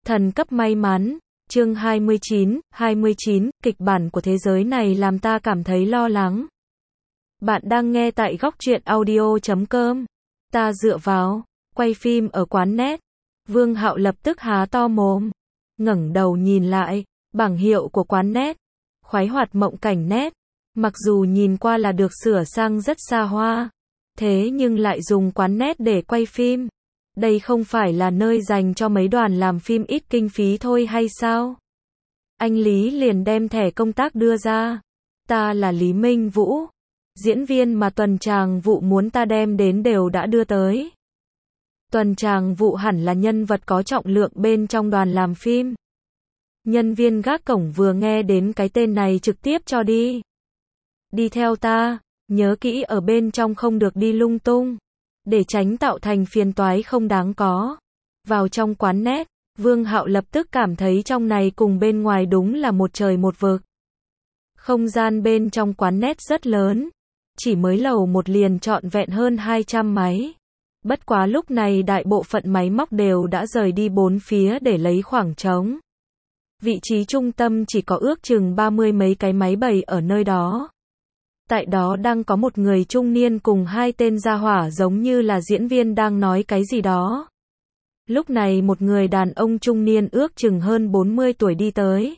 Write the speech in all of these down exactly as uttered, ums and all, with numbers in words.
Thần cấp may mắn, chương hai mươi chín, hai mươi chín, kịch bản của thế giới này làm ta cảm thấy lo lắng. Bạn đang nghe tại góc truyện audio chấm com. Ta dựa vào, quay phim ở quán net. Vương Hạo lập tức há to mồm, ngẩng đầu nhìn lại, bảng hiệu của quán net. Khoái hoạt mộng cảnh net. Mặc dù nhìn qua là được sửa sang rất xa hoa, thế nhưng lại dùng quán net để quay phim. Đây không phải là nơi dành cho mấy đoàn làm phim ít kinh phí thôi hay sao? Anh Lý liền đem thẻ công tác đưa ra. Ta là Lý Minh Vũ. Diễn viên mà Tuần Tràng Vụ muốn ta đem đến đều đã đưa tới. Tuần Tràng Vụ hẳn là nhân vật có trọng lượng bên trong đoàn làm phim. Nhân viên gác cổng vừa nghe đến cái tên này trực tiếp cho đi. Đi theo ta, nhớ kỹ ở bên trong không được đi lung tung, để tránh tạo thành phiền toái không đáng có. Vào trong quán net, Vương Hạo lập tức cảm thấy trong này cùng bên ngoài đúng là một trời một vực. Không gian bên trong quán net rất lớn, chỉ mới lầu một liền trọn vẹn hơn hai trăm máy. Bất quá lúc này đại bộ phận máy móc đều đã rời đi bốn phía để lấy khoảng trống. Vị trí trung tâm chỉ có ước chừng ba mươi mấy cái máy bày ở nơi đó. Tại đó đang có một người trung niên cùng hai tên gia hỏa giống như là diễn viên đang nói cái gì đó. Lúc này một người đàn ông trung niên ước chừng hơn bốn mươi tuổi đi tới.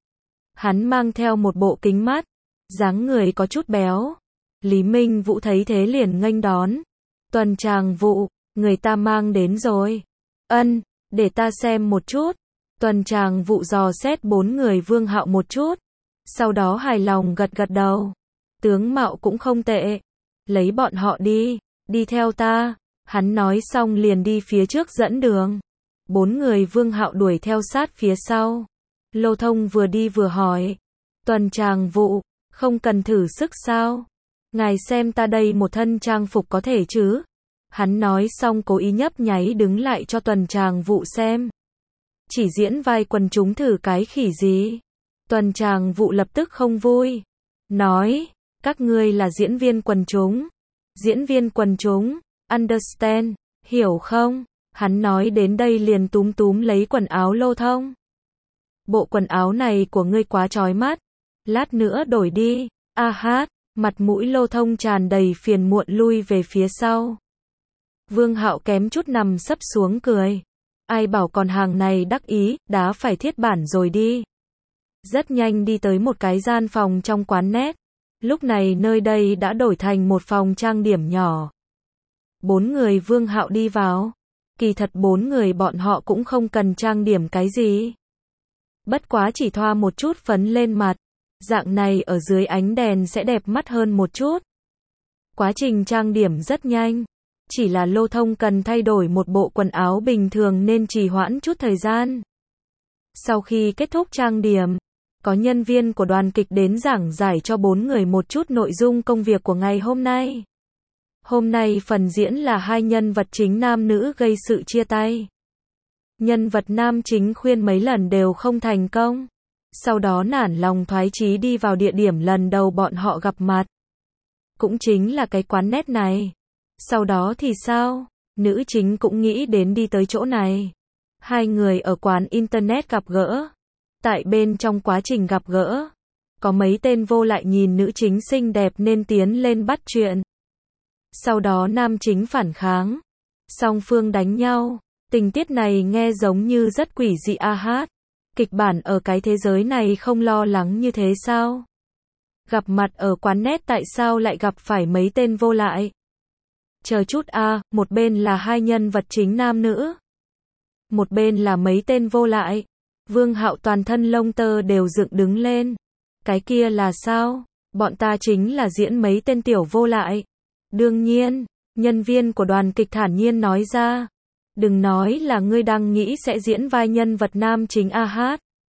Hắn mang theo một bộ kính mát, dáng người có chút béo. Lý Minh Vũ thấy thế liền nghênh đón. Tuần Tràng Vụ, người ta mang đến rồi. Ân, để ta xem một chút. Tuần Tràng Vụ dò xét bốn người Vương Hạo một chút. Sau đó hài lòng gật gật đầu. Tướng mạo cũng không tệ. Lấy bọn họ đi, đi theo ta. Hắn nói xong liền đi phía trước dẫn đường. Bốn người Vương Hạo đuổi theo sát phía sau. Lô Thông vừa đi vừa hỏi. Tuần Tràng Vụ, không cần thử sức sao? Ngài xem ta đây một thân trang phục có thể chứ? Hắn nói xong cố ý nhấp nháy đứng lại cho Tuần Tràng Vụ xem. Chỉ diễn vai quần chúng thử cái khỉ gì? Tuần Tràng Vụ lập tức không vui. Nói, các ngươi là diễn viên quần chúng. Diễn viên quần chúng, understand, hiểu không? Hắn nói đến đây liền túm túm lấy quần áo Lô Thông. Bộ quần áo này của ngươi quá chói mắt. Lát nữa đổi đi. A hát, mặt mũi Lô Thông tràn đầy phiền muộn lui về phía sau. Vương Hạo kém chút nằm sấp xuống cười. Ai bảo còn hàng này đắc ý, đá phải thiết bản rồi đi. Rất nhanh đi tới một cái gian phòng trong quán net. Lúc này nơi đây đã đổi thành một phòng trang điểm nhỏ. Bốn người Vương Hạo đi vào. Kỳ thật bốn người bọn họ cũng không cần trang điểm cái gì. Bất quá chỉ thoa một chút phấn lên mặt. Dạng này ở dưới ánh đèn sẽ đẹp mắt hơn một chút. Quá trình trang điểm rất nhanh. Chỉ là Lô Thông cần thay đổi một bộ quần áo bình thường nên trì hoãn chút thời gian. Sau khi kết thúc trang điểm, có nhân viên của đoàn kịch đến giảng giải cho bốn người một chút nội dung công việc của ngày hôm nay. Hôm nay phần diễn là hai nhân vật chính nam nữ gây sự chia tay. Nhân vật nam chính khuyên mấy lần đều không thành công. Sau đó nản lòng thoái chí đi vào địa điểm lần đầu bọn họ gặp mặt. Cũng chính là cái quán net này. Sau đó thì sao? Nữ chính cũng nghĩ đến đi tới chỗ này. Hai người ở quán internet gặp gỡ. Tại bên trong quá trình gặp gỡ, có mấy tên vô lại nhìn nữ chính xinh đẹp nên tiến lên bắt chuyện. Sau đó nam chính phản kháng. Song phương đánh nhau. Tình tiết này nghe giống như rất quỷ dị a hát. Kịch bản ở cái thế giới này không lo lắng như thế sao? Gặp mặt ở quán net tại sao lại gặp phải mấy tên vô lại? Chờ chút a, một bên là hai nhân vật chính nam nữ. Một bên là mấy tên vô lại. Vương Hạo toàn thân lông tơ đều dựng đứng lên. Cái kia là sao? Bọn ta chính là diễn mấy tên tiểu vô lại. Đương nhiên, nhân viên của đoàn kịch thản nhiên nói ra. Đừng nói là ngươi đang nghĩ sẽ diễn vai nhân vật nam chính a hát.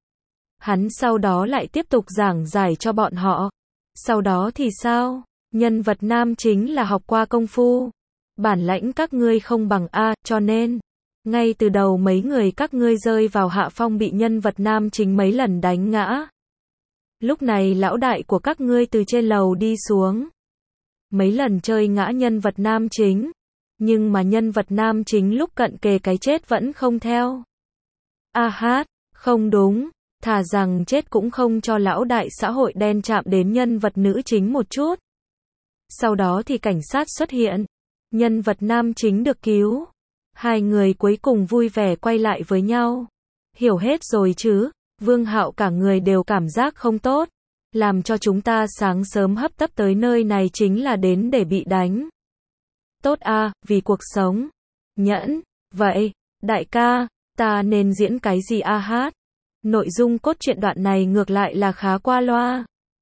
Hắn sau đó lại tiếp tục giảng giải cho bọn họ. Sau đó thì sao? Nhân vật nam chính là học qua công phu. Bản lãnh các ngươi không bằng A, cho nên ngay từ đầu mấy người các ngươi rơi vào hạ phong bị nhân vật nam chính mấy lần đánh ngã. Lúc này lão đại của các ngươi từ trên lầu đi xuống. Mấy lần chơi ngã nhân vật nam chính. Nhưng mà nhân vật nam chính lúc cận kề cái chết vẫn không theo. A hát, không đúng, thà rằng chết cũng không cho lão đại xã hội đen chạm đến nhân vật nữ chính một chút. Sau đó thì cảnh sát xuất hiện, nhân vật nam chính được cứu. Hai người cuối cùng vui vẻ quay lại với nhau. Hiểu hết rồi chứ, Vương Hạo cả người đều cảm giác không tốt. Làm cho chúng ta sáng sớm hấp tấp tới nơi này chính là đến để bị đánh. Tốt a, vì cuộc sống. Nhẫn, vậy, đại ca, ta nên diễn cái gì a hát? Nội dung cốt truyện đoạn này ngược lại là khá qua loa.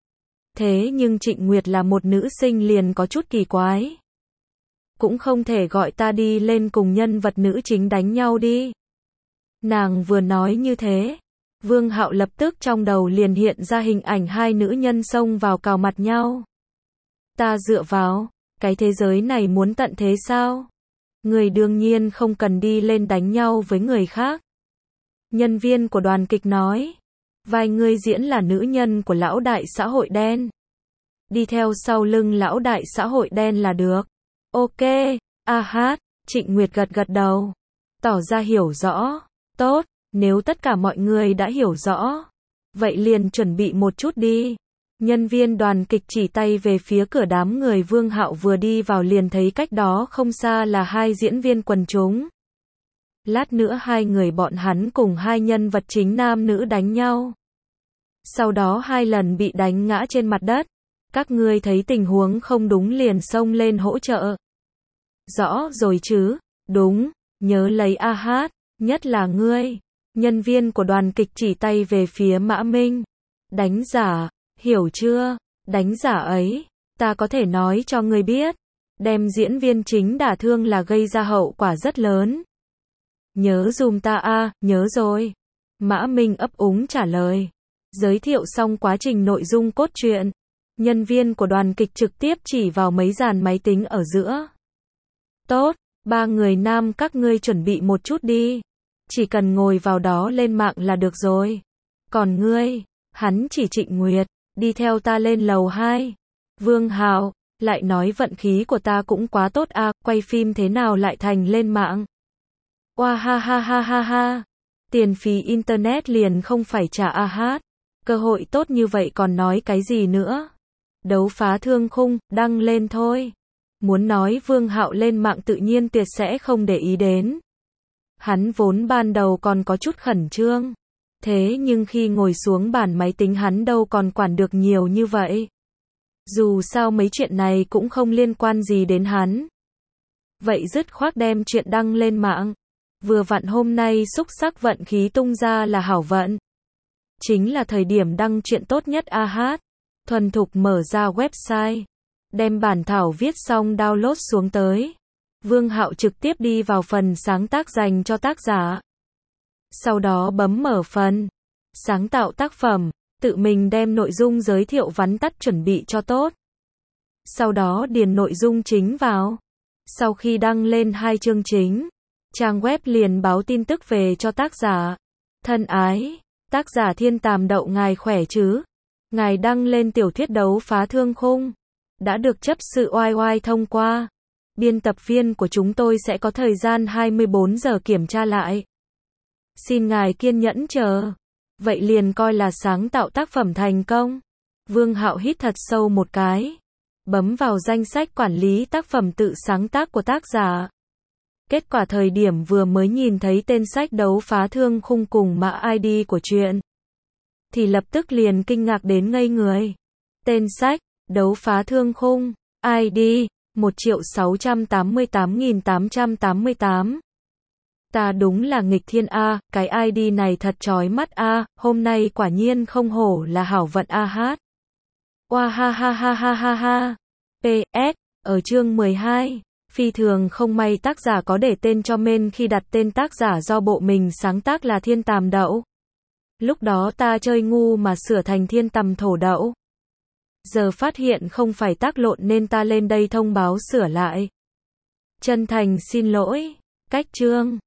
Thế nhưng Trịnh Nguyệt là một nữ sinh liền có chút kỳ quái. Cũng không thể gọi ta đi lên cùng nhân vật nữ chính đánh nhau đi. Nàng vừa nói như thế, Vương Hạo lập tức trong đầu liền hiện ra hình ảnh hai nữ nhân xông vào cào mặt nhau. Ta dựa vào, cái thế giới này muốn tận thế sao? Người đương nhiên không cần đi lên đánh nhau với người khác. Nhân viên của đoàn kịch nói, vai ngươi diễn là nữ nhân của lão đại xã hội đen. Đi theo sau lưng lão đại xã hội đen là được. Ok, a hát, Trịnh Nguyệt gật gật đầu, tỏ ra hiểu rõ. Tốt, nếu tất cả mọi người đã hiểu rõ, vậy liền chuẩn bị một chút đi. Nhân viên đoàn kịch chỉ tay về phía cửa đám người. Vương Hạo vừa đi vào liền thấy cách đó không xa là hai diễn viên quần chúng. Lát nữa hai người bọn hắn cùng hai nhân vật chính nam nữ đánh nhau. Sau đó hai lần bị đánh ngã trên mặt đất. Các ngươi thấy tình huống không đúng liền xông lên hỗ trợ. Rõ rồi chứ, đúng, nhớ lấy a hát, nhất là ngươi. Nhân viên của đoàn kịch chỉ tay về phía Mã Minh. Đánh giả, hiểu chưa? Đánh giả ấy, ta có thể nói cho ngươi biết. Đem diễn viên chính đả thương là gây ra hậu quả rất lớn. Nhớ dùm ta a, nhớ rồi. Mã Minh ấp úng trả lời. Giới thiệu xong quá trình nội dung cốt truyện. Nhân viên của đoàn kịch trực tiếp chỉ vào mấy dàn máy tính ở giữa. Tốt, ba người nam các ngươi chuẩn bị một chút đi. Chỉ cần ngồi vào đó lên mạng là được rồi. Còn ngươi, hắn chỉ Trịnh Nguyệt, đi theo ta lên lầu hai. Vương Hạo, lại nói vận khí của ta cũng quá tốt a, quay phim thế nào lại thành lên mạng. Oa ha ha ha ha ha. Tiền phí internet liền không phải trả a hát. Cơ hội tốt như vậy còn nói cái gì nữa. Đấu phá thương khung, đăng lên thôi. Muốn nói Vương Hạo lên mạng tự nhiên tuyệt sẽ không để ý đến. Hắn vốn ban đầu còn có chút khẩn trương. Thế nhưng khi ngồi xuống bàn máy tính hắn đâu còn quản được nhiều như vậy. Dù sao mấy chuyện này cũng không liên quan gì đến hắn. Vậy dứt khoát đem chuyện đăng lên mạng. Vừa vặn hôm nay xúc sắc vận khí tung ra là hảo vận. Chính là thời điểm đăng chuyện tốt nhất a hát. Thuần thục mở ra website. Đem bản thảo viết xong download xuống tới. Vương Hạo trực tiếp đi vào phần sáng tác dành cho tác giả. Sau đó bấm mở phần sáng tạo tác phẩm, tự mình đem nội dung giới thiệu vắn tắt chuẩn bị cho tốt. Sau đó điền nội dung chính vào. Sau khi đăng lên hai chương chính, trang web liền báo tin tức về cho tác giả. Thân ái, tác giả Thiên Tàm Đậu ngài khỏe chứ? Ngài đăng lên tiểu thuyết Đấu Phá Thương Khung đã được chấp sự oai oai thông qua. Biên tập viên của chúng tôi sẽ có thời gian hai mươi bốn giờ kiểm tra lại. Xin ngài kiên nhẫn chờ. Vậy liền coi là sáng tạo tác phẩm thành công. Vương Hạo hít thật sâu một cái. Bấm vào danh sách quản lý tác phẩm tự sáng tác của tác giả. Kết quả thời điểm vừa mới nhìn thấy tên sách Đấu Phá Thương Khung cùng mã i đê của truyện, thì lập tức liền kinh ngạc đến ngây người. Tên sách, Đấu Phá Thương Khung, i đê, một triệu sáu trăm tám mươi tám nghìn tám trăm tám mươi tám. Ta đúng là nghịch thiên a, cái i đê này thật chói mắt a, hôm nay quả nhiên không hổ là hảo vận a hát. Oa ha ha ha ha ha ha. pê ét, ở chương mười hai, phi thường không may tác giả có để tên cho men khi đặt tên tác giả do bộ mình sáng tác là Thiên Tàm Đậu. Lúc đó ta chơi ngu mà sửa thành Thiên Tầm Thổ Đậu. Giờ phát hiện không phải tác lộn nên ta lên đây thông báo sửa lại. Chân thành xin lỗi. Cách chương